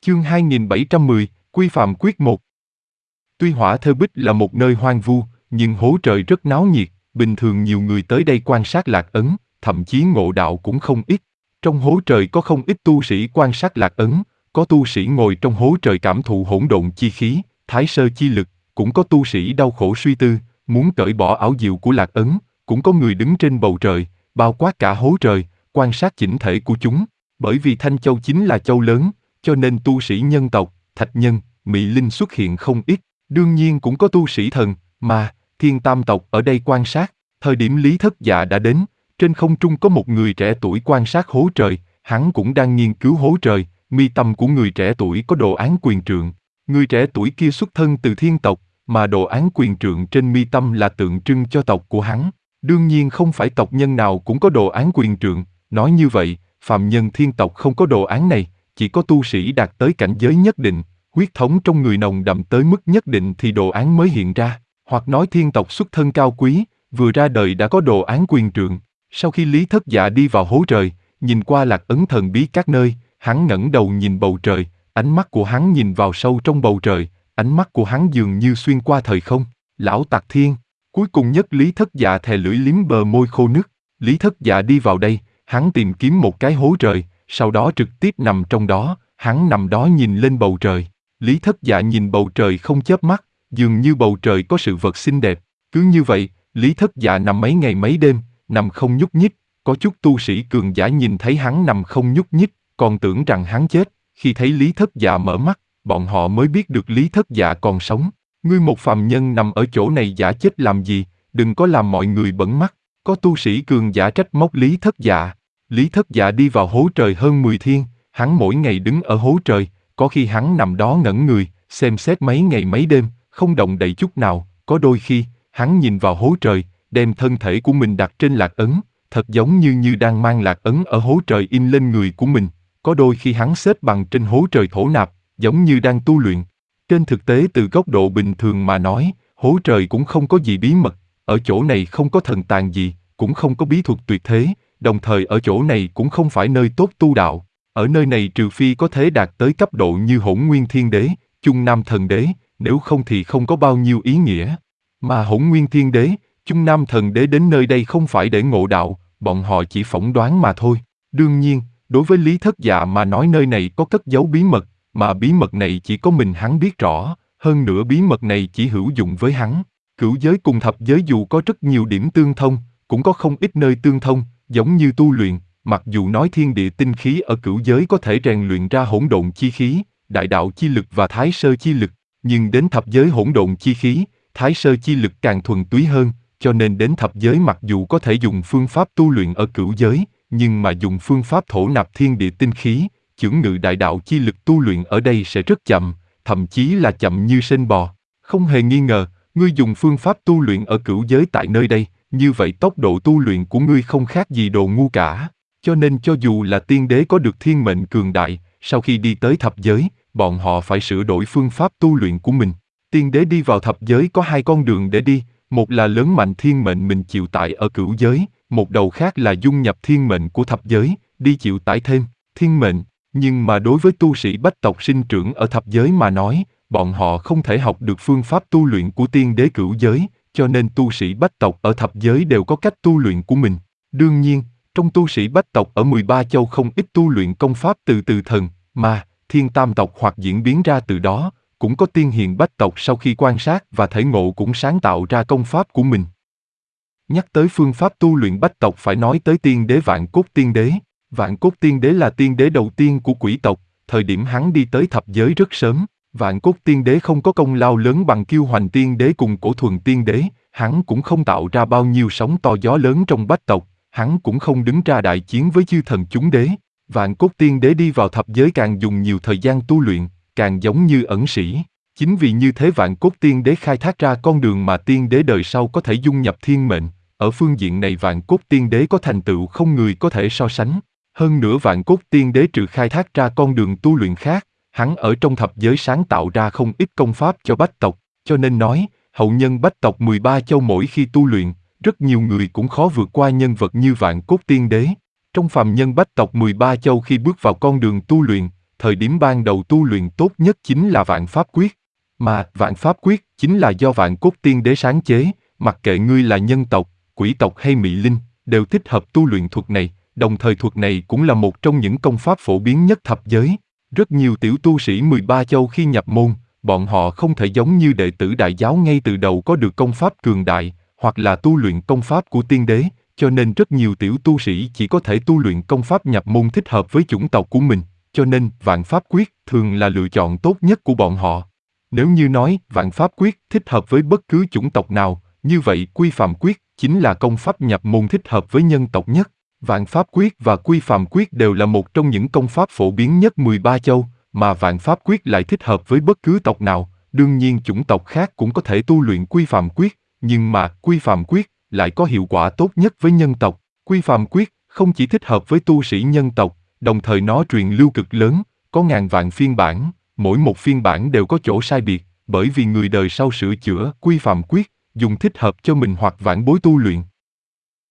Chương 2710, Quy Phạm Quyết 1. Tuy Hỏa Thơ Bích là một nơi hoang vu, nhưng hố trời rất náo nhiệt, bình thường nhiều người tới đây quan sát lạc ấn, thậm chí ngộ đạo cũng không ít. Trong hố trời có không ít tu sĩ quan sát lạc ấn, có tu sĩ ngồi trong hố trời cảm thụ hỗn độn chi khí, thái sơ chi lực, cũng có tu sĩ đau khổ suy tư, muốn cởi bỏ ảo diệu của lạc ấn, cũng có người đứng trên bầu trời, bao quát cả hố trời, quan sát chỉnh thể của chúng. Bởi vì Thanh Châu chính là châu lớn, cho nên tu sĩ nhân tộc, thạch nhân, Mị Linh xuất hiện không ít, đương nhiên cũng có tu sĩ thần, ma, thiên tam tộc ở đây quan sát. Thời điểm Lý Thất Dạ đã đến, trên không trung có một người trẻ tuổi quan sát hố trời, hắn cũng đang nghiên cứu hố trời, mi tâm của người trẻ tuổi có đồ án quyền trượng. Người trẻ tuổi kia xuất thân từ thiên tộc, mà đồ án quyền trượng trên mi tâm là tượng trưng cho tộc của hắn. Đương nhiên không phải tộc nhân nào cũng có đồ án quyền trượng, nói như vậy, phàm nhân thiên tộc không có đồ án này, chỉ có tu sĩ đạt tới cảnh giới nhất định, huyết thống trong người nồng đậm tới mức nhất định thì đồ án mới hiện ra, hoặc nói thiên tộc xuất thân cao quý, vừa ra đời đã có đồ án quyền trượng. Sau khi Lý Thất Dạ đi vào hố trời, nhìn qua lạc ấn thần bí các nơi, hắn ngẩng đầu nhìn bầu trời, ánh mắt của hắn nhìn vào sâu trong bầu trời, ánh mắt của hắn dường như xuyên qua thời không. Lão Tạc Thiên, cuối cùng nhất Lý Thất Dạ thè lưỡi liếm bờ môi khô nước. Lý Thất Dạ đi vào đây, hắn tìm kiếm một cái hố trời, sau đó trực tiếp nằm trong đó, hắn nằm đó nhìn lên bầu trời. Lý Thất Dạ nhìn bầu trời không chớp mắt, dường như bầu trời có sự vật xinh đẹp. Cứ như vậy, Lý Thất Dạ nằm mấy ngày mấy đêm, nằm không nhúc nhích. Có chút tu sĩ cường giả nhìn thấy hắn nằm không nhúc nhích, còn tưởng rằng hắn chết. Khi thấy Lý Thất Dạ mở mắt, bọn họ mới biết được Lý Thất Dạ còn sống. Ngươi một phàm nhân nằm ở chỗ này giả chết làm gì, đừng có làm mọi người bẩn mắt. Có tu sĩ cường giả trách móc Lý Thất Dạ. Lý Thất Dạ đi vào hố trời hơn 10 thiên, hắn mỗi ngày đứng ở hố trời, có khi hắn nằm đó ngẩn người, xem xét mấy ngày mấy đêm, không động đậy chút nào, có đôi khi, hắn nhìn vào hố trời, đem thân thể của mình đặt trên lạc ấn, thật giống như đang mang lạc ấn ở hố trời in lên người của mình, có đôi khi hắn xếp bằng trên hố trời thổ nạp, giống như đang tu luyện. Trên thực tế từ góc độ bình thường mà nói, hố trời cũng không có gì bí mật, ở chỗ này không có thần tàng gì, cũng không có bí thuật tuyệt thế, đồng thời ở chỗ này cũng không phải nơi tốt tu đạo. Ở nơi này trừ phi có thể đạt tới cấp độ như Hỗn Nguyên Thiên Đế, Chung Nam Thần Đế, nếu không thì không có bao nhiêu ý nghĩa. Mà Hỗn Nguyên Thiên Đế, Chung Nam Thần Đế đến nơi đây không phải để ngộ đạo, bọn họ chỉ phỏng đoán mà thôi. Đương nhiên, đối với Lý Thất Dạ mà nói nơi này có cất giấu bí mật, mà bí mật này chỉ có mình hắn biết rõ, hơn nữa bí mật này chỉ hữu dụng với hắn. Cửu giới cùng thập giới dù có rất nhiều điểm tương thông, cũng có không ít nơi tương thông, giống như tu luyện, mặc dù nói thiên địa tinh khí ở cửu giới có thể rèn luyện ra hỗn độn chi khí, đại đạo chi lực và thái sơ chi lực, nhưng đến thập giới hỗn độn chi khí, thái sơ chi lực càng thuần túy hơn, cho nên đến thập giới mặc dù có thể dùng phương pháp tu luyện ở cửu giới, nhưng mà dùng phương pháp thổ nạp thiên địa tinh khí, chưởng ngự đại đạo chi lực tu luyện ở đây sẽ rất chậm, thậm chí là chậm như sên bò. Không hề nghi ngờ, ngươi dùng phương pháp tu luyện ở cửu giới tại nơi đây, như vậy tốc độ tu luyện của ngươi không khác gì đồ ngu cả. Cho nên cho dù là tiên đế có được thiên mệnh cường đại, sau khi đi tới thập giới, bọn họ phải sửa đổi phương pháp tu luyện của mình. Tiên đế đi vào thập giới có hai con đường để đi, một là lớn mạnh thiên mệnh mình chịu tải ở cửu giới, một đầu khác là dung nhập thiên mệnh của thập giới, đi chịu tải thêm thiên mệnh. Nhưng mà đối với tu sĩ bách tộc sinh trưởng ở thập giới mà nói, bọn họ không thể học được phương pháp tu luyện của tiên đế cửu giới, cho nên tu sĩ bách tộc ở thập giới đều có cách tu luyện của mình. Đương nhiên, trong tu sĩ bách tộc ở 13 châu không ít tu luyện công pháp từ thần, ma, thiên tam tộc hoặc diễn biến ra từ đó, cũng có tiên hiền bách tộc sau khi quan sát và thể ngộ cũng sáng tạo ra công pháp của mình. Nhắc tới phương pháp tu luyện bách tộc phải nói tới tiên đế Vạn Cốt Tiên Đế. Vạn Cốt Tiên Đế là tiên đế đầu tiên của quỷ tộc, thời điểm hắn đi tới thập giới rất sớm. Vạn Cốt Tiên Đế không có công lao lớn bằng Kiêu Hoành Tiên Đế cùng Cổ Thuần Tiên Đế, hắn cũng không tạo ra bao nhiêu sóng to gió lớn trong bách tộc, hắn cũng không đứng ra đại chiến với chư thần chúng đế. Vạn Cốt Tiên Đế đi vào thập giới càng dùng nhiều thời gian tu luyện, càng giống như ẩn sĩ. Chính vì như thế Vạn Cốt Tiên Đế khai thác ra con đường mà tiên đế đời sau có thể dung nhập thiên mệnh. Ở phương diện này Vạn Cốt Tiên Đế có thành tựu không người có thể so sánh. Hơn nữa Vạn Cốt Tiên Đế trừ khai thác ra con đường tu luyện khác, hắn ở trong thập giới sáng tạo ra không ít công pháp cho bách tộc, cho nên nói, hậu nhân bách tộc 13 châu mỗi khi tu luyện, rất nhiều người cũng khó vượt qua nhân vật như Vạn Cốt Tiên Đế. Trong phàm nhân bách tộc 13 châu khi bước vào con đường tu luyện, thời điểm ban đầu tu luyện tốt nhất chính là Vạn Pháp Quyết. Mà Vạn Pháp Quyết chính là do Vạn Cốt Tiên Đế sáng chế, mặc kệ ngươi là nhân tộc, quỷ tộc hay mị linh, đều thích hợp tu luyện thuật này, đồng thời thuật này cũng là một trong những công pháp phổ biến nhất thập giới. Rất nhiều tiểu tu sĩ 13 châu khi nhập môn, bọn họ không thể giống như đệ tử đại giáo ngay từ đầu có được công pháp cường đại, hoặc là tu luyện công pháp của tiên đế, cho nên rất nhiều tiểu tu sĩ chỉ có thể tu luyện công pháp nhập môn thích hợp với chủng tộc của mình, cho nên Vạn Pháp Quyết thường là lựa chọn tốt nhất của bọn họ. Nếu như nói Vạn Pháp Quyết thích hợp với bất cứ chủng tộc nào, như vậy Quy Phàm Quyết chính là công pháp nhập môn thích hợp với nhân tộc nhất. Vạn Pháp Quyết và Quy Phàm Quyết đều là một trong những công pháp phổ biến nhất 13 châu, mà Vạn Pháp Quyết lại thích hợp với bất cứ tộc nào. Đương nhiên chủng tộc khác cũng có thể tu luyện Quy Phàm Quyết, nhưng mà Quy Phàm Quyết lại có hiệu quả tốt nhất với nhân tộc. Quy Phàm Quyết không chỉ thích hợp với tu sĩ nhân tộc, đồng thời nó truyền lưu cực lớn, có ngàn vạn phiên bản, mỗi một phiên bản đều có chỗ sai biệt, bởi vì người đời sau sửa chữa Quy Phàm Quyết, dùng thích hợp cho mình hoặc vãn bối tu luyện.